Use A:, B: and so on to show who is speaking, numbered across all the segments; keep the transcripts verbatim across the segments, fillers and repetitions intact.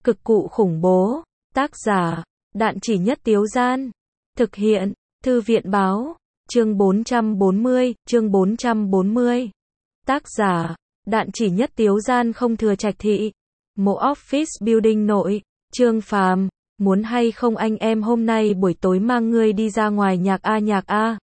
A: Cực cụ khủng bố. Tác giả, Đạn Chỉ Nhất Tiếu Gian. Thực hiện, Thư viện Báo. Chương bốn trăm bốn mươi, chương bốn trăm bốn mươi. Tác giả, Đạn Chỉ Nhất Tiếu Gian. Không Thừa Trạch Thị. Mộ Office Building nội. Trương Phàm, muốn hay không anh em hôm nay buổi tối mang ngươi đi ra ngoài nhạc a nhạc a.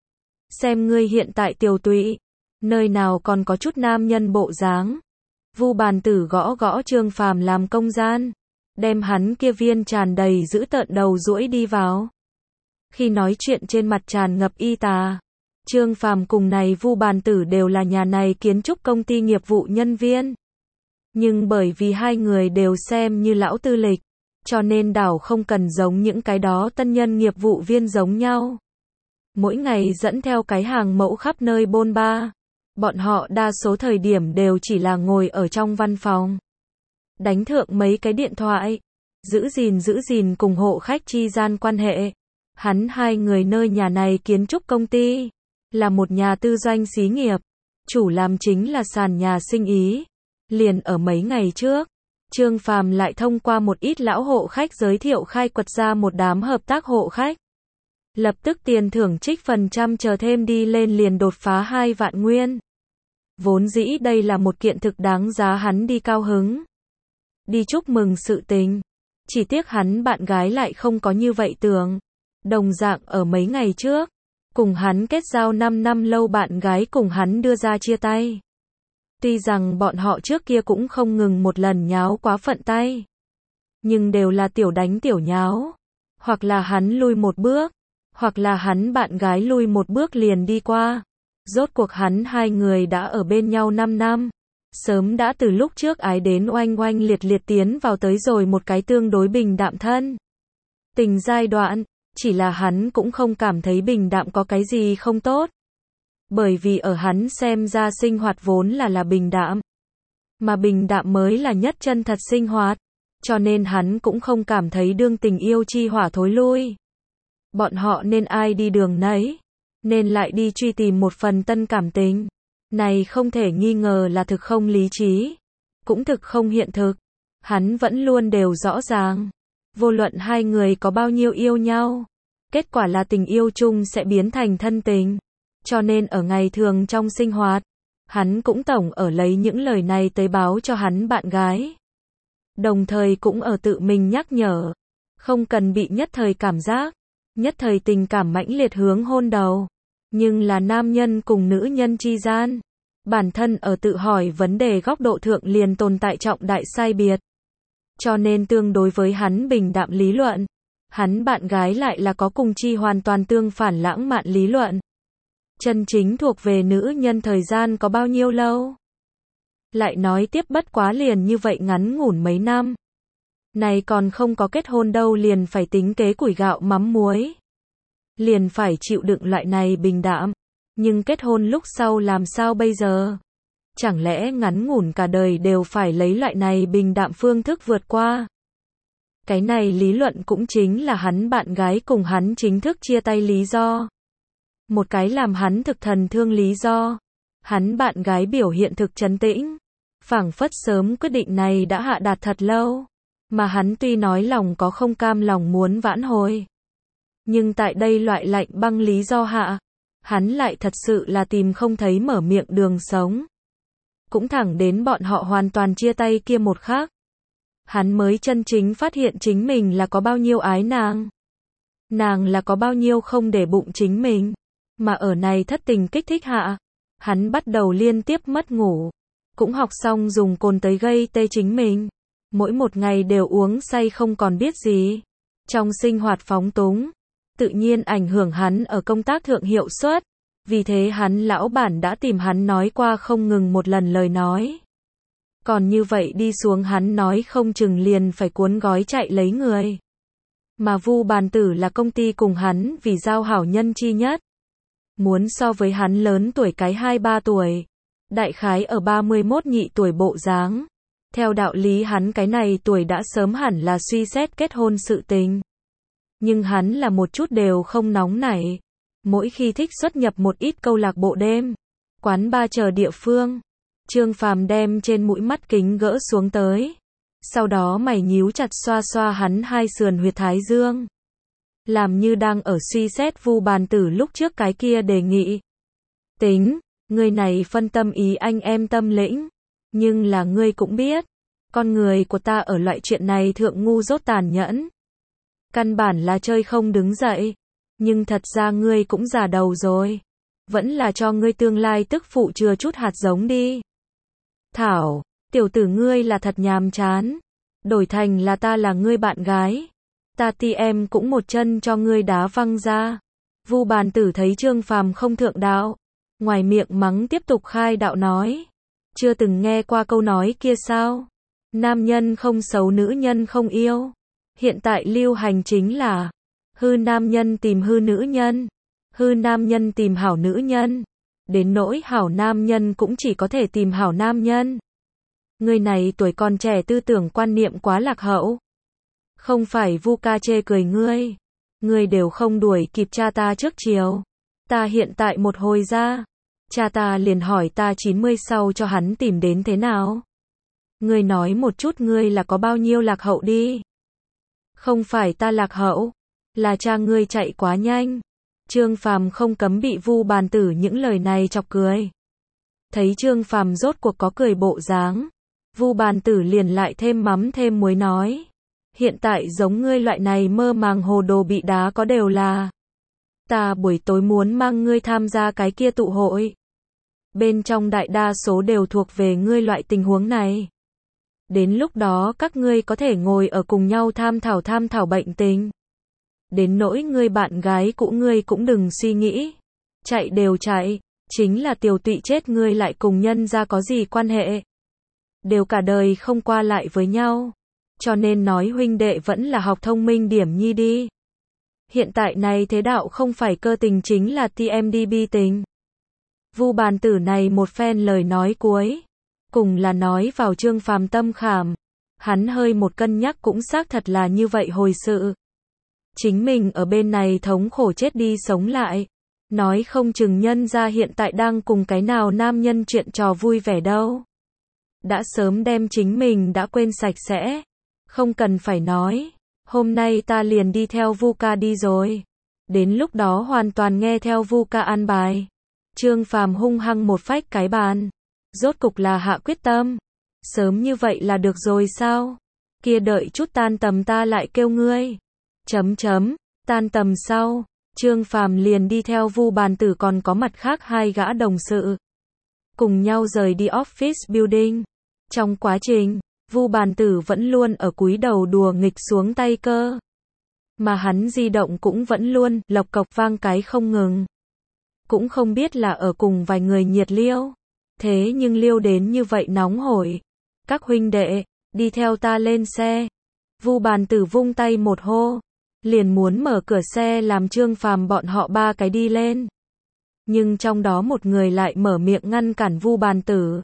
A: Xem ngươi hiện tại tiều tụy, nơi nào còn có chút nam nhân bộ dáng. Vu Bàn Tử gõ gõ Trương Phàm làm công gian, đem hắn kia viên tràn đầy dữ tợn đầu duỗi đi vào. Khi nói chuyện trên mặt tràn ngập y tà. Trương Phàm cùng này Vu Bàn Tử đều là nhà này kiến trúc công ty nghiệp vụ nhân viên. Nhưng bởi vì hai người đều xem như lão tư lịch, cho nên đảo không cần giống những cái đó tân nhân nghiệp vụ viên giống nhau. Mỗi ngày dẫn theo cái hàng mẫu khắp nơi bôn ba. Bọn họ đa số thời điểm đều chỉ là ngồi ở trong văn phòng, đánh thượng mấy cái điện thoại, giữ gìn giữ gìn cùng hộ khách chi gian quan hệ. Hắn hai người nơi nhà này kiến trúc công ty, là một nhà tư doanh xí nghiệp, chủ làm chính là sàn nhà sinh ý. Liền ở mấy ngày trước, Trương Phàm lại thông qua một ít lão hộ khách giới thiệu khai quật ra một đám hợp tác hộ khách. Lập tức tiền thưởng trích phần trăm chờ thêm đi lên liền đột phá hai vạn nguyên. Vốn dĩ đây là một kiện thực đáng giá hắn đi cao hứng, đi chúc mừng sự tình. Chỉ tiếc hắn bạn gái lại không có như vậy tưởng. Đồng dạng ở mấy ngày trước, cùng hắn kết giao năm năm lâu bạn gái cùng hắn đưa ra chia tay. Tuy rằng bọn họ trước kia cũng không ngừng một lần nháo quá phận tay, nhưng đều là tiểu đánh tiểu nháo. Hoặc là hắn lui một bước, hoặc là hắn bạn gái lui một bước liền đi qua. Rốt cuộc hắn hai người đã ở bên nhau năm năm. Sớm đã từ lúc trước ái đến oanh oanh liệt liệt tiến vào tới rồi một cái tương đối bình đạm thân tình giai đoạn. Chỉ là hắn cũng không cảm thấy bình đạm có cái gì không tốt. Bởi vì ở hắn xem ra sinh hoạt vốn là là bình đạm. Mà bình đạm mới là nhất chân thật sinh hoạt. Cho nên hắn cũng không cảm thấy đương tình yêu chi hỏa thối lui. Bọn họ nên ai đi đường nấy. Nên lại đi truy tìm một phần tân cảm tình. Này không thể nghi ngờ là thực không lý trí. Cũng thực không hiện thực. Hắn vẫn luôn đều rõ ràng. Vô luận hai người có bao nhiêu yêu nhau, kết quả là tình yêu chung sẽ biến thành thân tình. Cho nên ở ngày thường trong sinh hoạt, hắn cũng tổng ở lấy những lời này tới báo cho hắn bạn gái. Đồng thời cũng ở tự mình nhắc nhở, không cần bị nhất thời cảm giác, nhất thời tình cảm mãnh liệt hướng hôn đầu. Nhưng là nam nhân cùng nữ nhân chi gian, bản thân ở tự hỏi vấn đề góc độ thượng liền tồn tại trọng đại sai biệt. Cho nên tương đối với hắn bình đạm lý luận, hắn bạn gái lại là có cùng chi hoàn toàn tương phản lãng mạn lý luận. Chân chính thuộc về nữ nhân thời gian có bao nhiêu lâu? Lại nói tiếp bất quá liền như vậy ngắn ngủn mấy năm. Này còn không có kết hôn đâu liền phải tính kế củi gạo mắm muối. Liền phải chịu đựng loại này bình đạm. Nhưng kết hôn lúc sau làm sao bây giờ? Chẳng lẽ ngắn ngủn cả đời đều phải lấy loại này bình đạm phương thức vượt qua? Cái này lý luận cũng chính là hắn bạn gái cùng hắn chính thức chia tay lý do. Một cái làm hắn thực thần thương lý do. Hắn bạn gái biểu hiện thực trấn tĩnh. Phảng phất sớm quyết định này đã hạ đạt thật lâu. Mà hắn tuy nói lòng có không cam lòng muốn vãn hồi. Nhưng tại đây loại lạnh băng lý do hạ, hắn lại thật sự là tìm không thấy mở miệng đường sống. Cũng thẳng đến bọn họ hoàn toàn chia tay kia một khắc, hắn mới chân chính phát hiện chính mình là có bao nhiêu ái nàng. Nàng là có bao nhiêu không để bụng chính mình. Mà ở này thất tình kích thích hạ, hắn bắt đầu liên tiếp mất ngủ. Cũng học xong dùng cồn tới gây tê chính mình. Mỗi một ngày đều uống say không còn biết gì. Trong sinh hoạt phóng túng, tự nhiên ảnh hưởng hắn ở công tác thượng hiệu suất. Vì thế hắn lão bản đã tìm hắn nói qua không ngừng một lần lời nói. Còn như vậy đi xuống hắn nói không chừng liền phải cuốn gói chạy lấy người. Mà Vu Bàn Tử là công ty cùng hắn vì giao hảo nhân chi nhất. Muốn so với hắn lớn tuổi cái hai ba tuổi. Đại khái ở ba mươi mốt nhị tuổi bộ dáng. Theo đạo lý hắn cái này tuổi đã sớm hẳn là suy xét kết hôn sự tình. Nhưng hắn là một chút đều không nóng nảy. Mỗi khi thích xuất nhập một ít câu lạc bộ đêm, quán bar chờ địa phương, Trương Phàm đem trên mũi mắt kính gỡ xuống tới. Sau đó mày nhíu chặt xoa xoa hắn hai sườn huyệt thái dương. Làm như đang ở suy xét Vu Bàn Tử lúc trước cái kia đề nghị. Tính, ngươi này phân tâm ý anh em tâm lĩnh. Nhưng là ngươi cũng biết, con người của ta ở loại chuyện này thượng ngu dốt tàn nhẫn. Căn bản là chơi không đứng dậy. Nhưng thật ra ngươi cũng già đầu rồi. Vẫn là cho ngươi tương lai tức phụ chừa chút hạt giống đi. Thảo, tiểu tử ngươi là thật nhàm chán. Đổi thành là ta là ngươi bạn gái. Ta ti em cũng một chân cho ngươi đá văng ra. Vu Bàn Tử thấy Trương Phàm không thượng đạo. Ngoài miệng mắng tiếp tục khai đạo nói. Chưa từng nghe qua câu nói kia sao? Nam nhân không xấu nữ nhân không yêu. Hiện tại lưu hành chính là hư nam nhân tìm hư nữ nhân, hư nam nhân tìm hảo nữ nhân. Đến nỗi hảo nam nhân cũng chỉ có thể tìm hảo nam nhân. Người này tuổi còn trẻ tư tưởng quan niệm quá lạc hậu. Không phải Vu ca chê cười ngươi. Ngươi đều không đuổi kịp cha ta trước chiều. Ta hiện tại một hồi ra. Cha ta liền hỏi ta chín mươi sau cho hắn tìm đến thế nào. Ngươi nói một chút ngươi là có bao nhiêu lạc hậu đi. Không phải ta lạc hậu. Là cha ngươi chạy quá nhanh. Trương Phàm không cấm bị Vu Bàn Tử những lời này chọc cười. Thấy Trương Phàm rốt cuộc có cười bộ dáng. Vu Bàn Tử liền lại thêm mắm thêm muối nói. Hiện tại giống ngươi loại này mơ màng hồ đồ bị đá có đều là. Ta buổi tối muốn mang ngươi tham gia cái kia tụ hội. Bên trong đại đa số đều thuộc về ngươi loại tình huống này. Đến lúc đó các ngươi có thể ngồi ở cùng nhau tham thảo tham thảo bệnh tình. Đến nỗi ngươi bạn gái cũ ngươi cũng đừng suy nghĩ. Chạy đều chạy, chính là tiểu tụy chết ngươi lại cùng nhân ra có gì quan hệ. Đều cả đời không qua lại với nhau. Cho nên nói huynh đệ vẫn là học thông minh điểm nhi đi. Hiện tại này thế đạo không phải cơ tình chính là tê em đê bê tình. Vu Bàn Tử này một phen lời nói cuối. Cùng là nói vào Trương Phàm tâm khảm. Hắn hơi một cân nhắc cũng xác thật là như vậy hồi sự. Chính mình ở bên này thống khổ chết đi sống lại. Nói không chừng nhân ra hiện tại đang cùng cái nào nam nhân chuyện trò vui vẻ đâu. Đã sớm đem chính mình đã quên sạch sẽ. Không cần phải nói. Hôm nay ta liền đi theo Vu ca đi rồi. Đến lúc đó hoàn toàn nghe theo Vu ca an bài. Trương Phàm hung hăng một phách cái bàn. Rốt cục là hạ quyết tâm. Sớm như vậy là được rồi sao? Kia đợi chút tan tầm ta lại kêu ngươi. Chấm chấm, tan tầm sau, Trương Phàm liền đi theo Vu Bàn Tử còn có mặt khác hai gã đồng sự. Cùng nhau rời đi office building. Trong quá trình, Vu Bàn Tử vẫn luôn ở cúi đầu đùa nghịch xuống tay cơ. Mà hắn di động cũng vẫn luôn lộc cộc vang cái không ngừng. Cũng không biết là ở cùng vài người nhiệt liêu. Thế nhưng liêu đến như vậy nóng hổi. Các huynh đệ, đi theo ta lên xe. Vu Bàn Tử vung tay một hô. Liền muốn mở cửa xe làm Trương Phàm bọn họ ba cái đi lên. Nhưng trong đó một người lại mở miệng ngăn cản Vu Bàn Tử.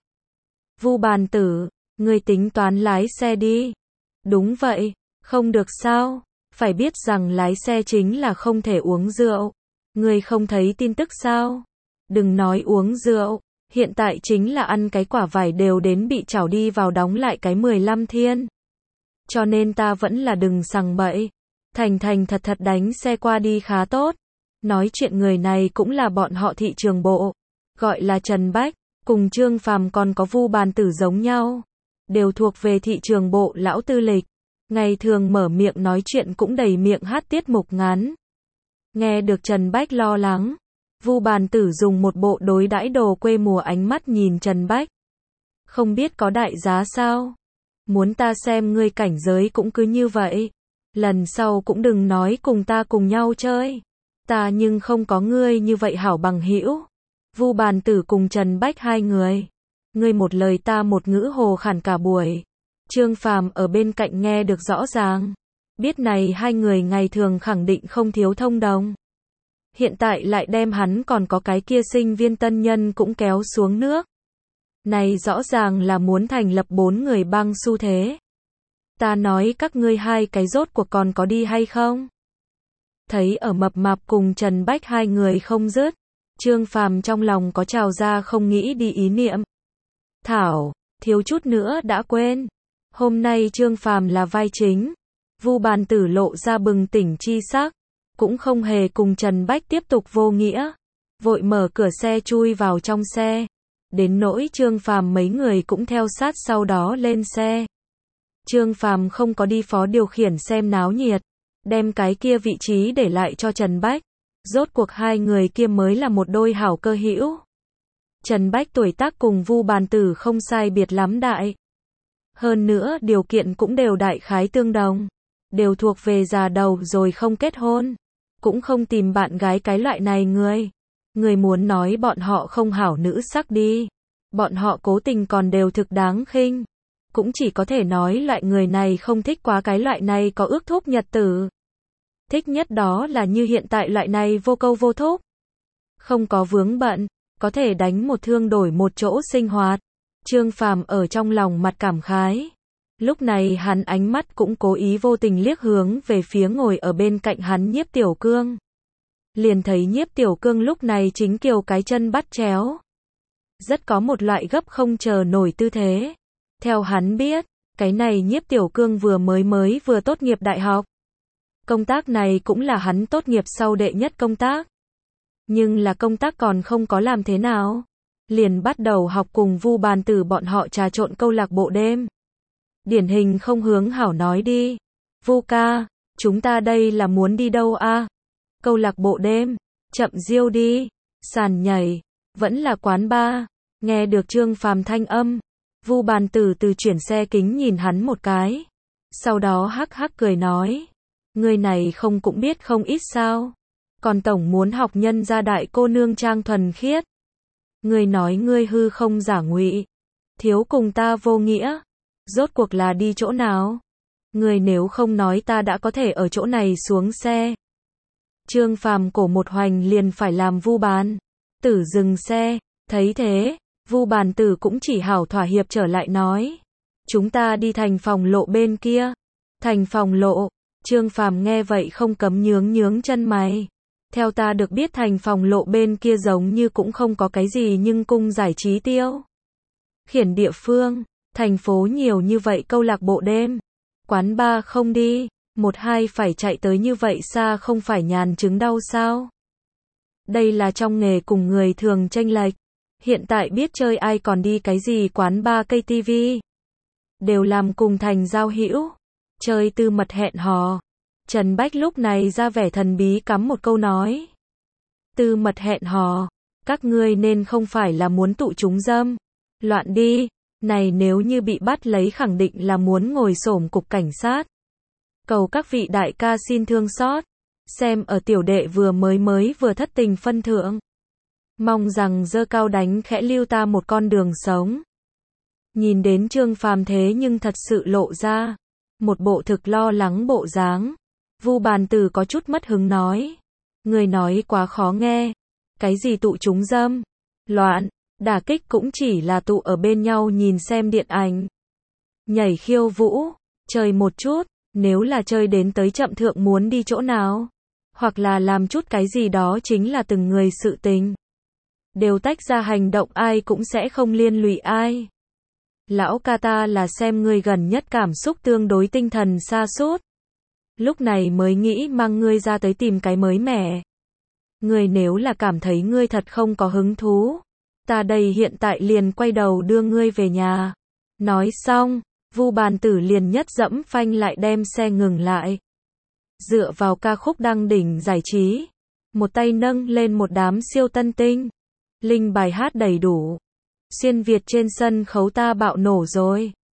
A: Vu Bàn Tử, ngươi tính toán lái xe đi. Đúng vậy, không được sao? Phải biết rằng lái xe chính là không thể uống rượu. Ngươi không thấy tin tức sao? Đừng nói uống rượu, hiện tại chính là ăn cái quả vải đều đến bị trảo đi vào đóng lại cái mười lăm thiên. Cho nên ta vẫn là đừng sằng bậy. Thành thành thật thật đánh xe qua đi khá tốt. Nói chuyện người này cũng là bọn họ thị trường bộ. Gọi là Trần Bách. Cùng Trương Phàm còn có Vu Bàn Tử giống nhau. Đều thuộc về thị trường bộ lão tư lịch. Ngày thường mở miệng nói chuyện cũng đầy miệng hát tiết mục ngắn. Nghe được Trần Bách lo lắng. Vu Bàn Tử dùng một bộ đối đãi đồ quê mùa ánh mắt nhìn Trần Bách. Không biết có đại giá sao? Muốn ta xem ngươi cảnh giới cũng cứ như vậy. Lần sau cũng đừng nói cùng ta cùng nhau chơi. Ta nhưng không có ngươi như vậy hảo bằng hữu. Vu Bàn Tử cùng Trần Bách hai người. Ngươi một lời ta một ngữ hồ khản cả buổi. Trương Phàm ở bên cạnh nghe được rõ ràng. Biết này hai người ngày thường khẳng định không thiếu thông đồng. Hiện tại lại đem hắn còn có cái kia sinh viên tân nhân cũng kéo xuống nước. Này rõ ràng là muốn thành lập bốn người băng xu thế. Ta nói các ngươi hai cái rốt cuộc còn có đi hay không? Thấy ở mập mạp cùng Trần Bách hai người không dứt. Trương Phàm trong lòng có trào ra không nghĩ đi ý niệm. Thảo, thiếu chút nữa đã quên. Hôm nay Trương Phàm là vai chính. Vu Bàn Tử lộ ra bừng tỉnh chi sắc, cũng không hề cùng Trần Bách tiếp tục vô nghĩa, vội mở cửa xe chui vào trong xe. Đến nỗi Trương Phàm mấy người cũng theo sát sau đó lên xe. Trương Phàm không có đi phó điều khiển xem náo nhiệt, đem cái kia vị trí để lại cho Trần Bách. Rốt cuộc hai người kia mới là một đôi hảo cơ hữu. Trần Bách tuổi tác cùng Vu Bàn Tử không sai biệt lắm đại. Hơn nữa điều kiện cũng đều đại khái tương đồng. Đều thuộc về già đầu rồi không kết hôn. Cũng không tìm bạn gái cái loại này người. Người muốn nói bọn họ không hảo nữ sắc đi. Bọn họ cố tình còn đều thực đáng khinh. Cũng chỉ có thể nói loại người này không thích quá cái loại này có ước thúc nhật tử. Thích nhất đó là như hiện tại loại này vô câu vô thúc. Không có vướng bận, có thể đánh một thương đổi một chỗ sinh hoạt. Trương Phàm ở trong lòng mặt cảm khái. Lúc này hắn ánh mắt cũng cố ý vô tình liếc hướng về phía ngồi ở bên cạnh hắn Nhiếp Tiểu Cương. Liền thấy Nhiếp Tiểu Cương lúc này chính kiều cái chân bắt chéo. Rất có một loại gấp không chờ nổi tư thế. Theo hắn biết, cái này Nhiếp Tiểu Cương vừa mới mới vừa tốt nghiệp đại học. Công tác này cũng là hắn tốt nghiệp sau đệ nhất công tác. Nhưng là công tác còn không có làm thế nào. Liền bắt đầu học cùng Vu Bàn Tử bọn họ trà trộn câu lạc bộ đêm. Điển hình không hướng hảo nói đi. Vu ca, chúng ta đây là muốn đi đâu a? Câu lạc bộ đêm, chậm diêu đi, sàn nhảy, vẫn là quán bar. Nghe được Trương Phàm thanh âm, Vu Bàn Tử từ chuyển xe kính nhìn hắn một cái. Sau đó hắc hắc cười nói, người này không cũng biết không ít sao. Còn tổng muốn học nhân gia đại cô nương trang thuần khiết. Người nói ngươi hư không giả ngụy, thiếu cùng ta vô nghĩa. Rốt cuộc là đi chỗ nào? Người nếu không nói ta đã có thể ở chỗ này xuống xe. Trương Phàm cổ một hoành liền phải làm Vu Bàn Tử dừng xe. Thấy thế, Vu Bàn Tử cũng chỉ hảo thỏa hiệp trở lại nói, chúng ta đi thành phòng lộ bên kia. Thành phòng lộ. Trương Phàm nghe vậy không cấm nhướng nhướng chân mày. Theo ta được biết thành phòng lộ bên kia giống như cũng không có cái gì nhưng cung giải trí tiêu khiển địa phương. Thành phố nhiều như vậy câu lạc bộ đêm, quán bar không đi, một hai phải chạy tới như vậy xa không phải nhàn chứng đau sao? Đây là trong nghề cùng người thường chênh lệch. Hiện tại biết chơi ai còn đi cái gì quán bar cây tivi. Đều làm cùng thành giao hữu, chơi tư mật hẹn hò. Trần Bách lúc này ra vẻ thần bí cắm một câu nói. Tư mật hẹn hò, các ngươi nên không phải là muốn tụ chúng dâm. Loạn đi. Này nếu như bị bắt lấy khẳng định là muốn ngồi xổm cục cảnh sát. Cầu các vị đại ca xin thương xót. Xem ở tiểu đệ vừa mới mới vừa thất tình phân thượng. Mong rằng dơ cao đánh khẽ lưu ta một con đường sống. Nhìn đến Trương Phàm thế nhưng thật sự lộ ra một bộ thực lo lắng bộ dáng. Vu Bàn Tử có chút mất hứng nói. Người nói quá khó nghe. Cái gì tụ chúng dâm? Loạn. Đả kích cũng chỉ là tụ ở bên nhau nhìn xem điện ảnh. Nhảy khiêu vũ, chơi một chút, nếu là chơi đến tới chậm thượng muốn đi chỗ nào. Hoặc là làm chút cái gì đó chính là từng người sự tình. Đều tách ra hành động ai cũng sẽ không liên lụy ai. Lão ca ta là xem ngươi gần nhất cảm xúc tương đối tinh thần sa sút. Lúc này mới nghĩ mang ngươi ra tới tìm cái mới mẻ. Ngươi nếu là cảm thấy ngươi thật không có hứng thú. Ta đây hiện tại liền quay đầu đưa ngươi về nhà. Nói xong, Vu Bàn Tử liền nhất dẫm phanh lại đem xe ngừng lại. Dựa vào ca khúc đăng đỉnh giải trí. Một tay nâng lên một đám siêu tân tinh. Linh bài hát đầy đủ. Xuyên Việt trên sân khấu ta bạo nổ rồi.